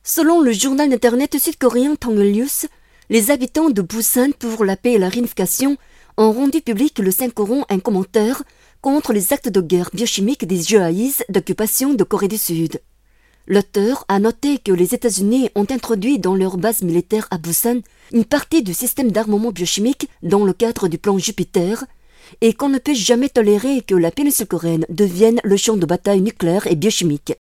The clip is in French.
Selon le journal internet sud-coréen Tongyuljus, les habitants de Busan pour la paix et la réunification ont rendu public le 5 août un commentaire contre les actes de guerre biochimique des GIs d'occupation de Corée du Sud. L'auteur a noté que les États-Unis ont introduit dans leur base militaire à Busan une partie du système d'armement biochimique dans le cadre du plan Jupiter et qu'on ne peut jamais tolérer que la péninsule coréenne devienne le champ de bataille nucléaire et biochimique.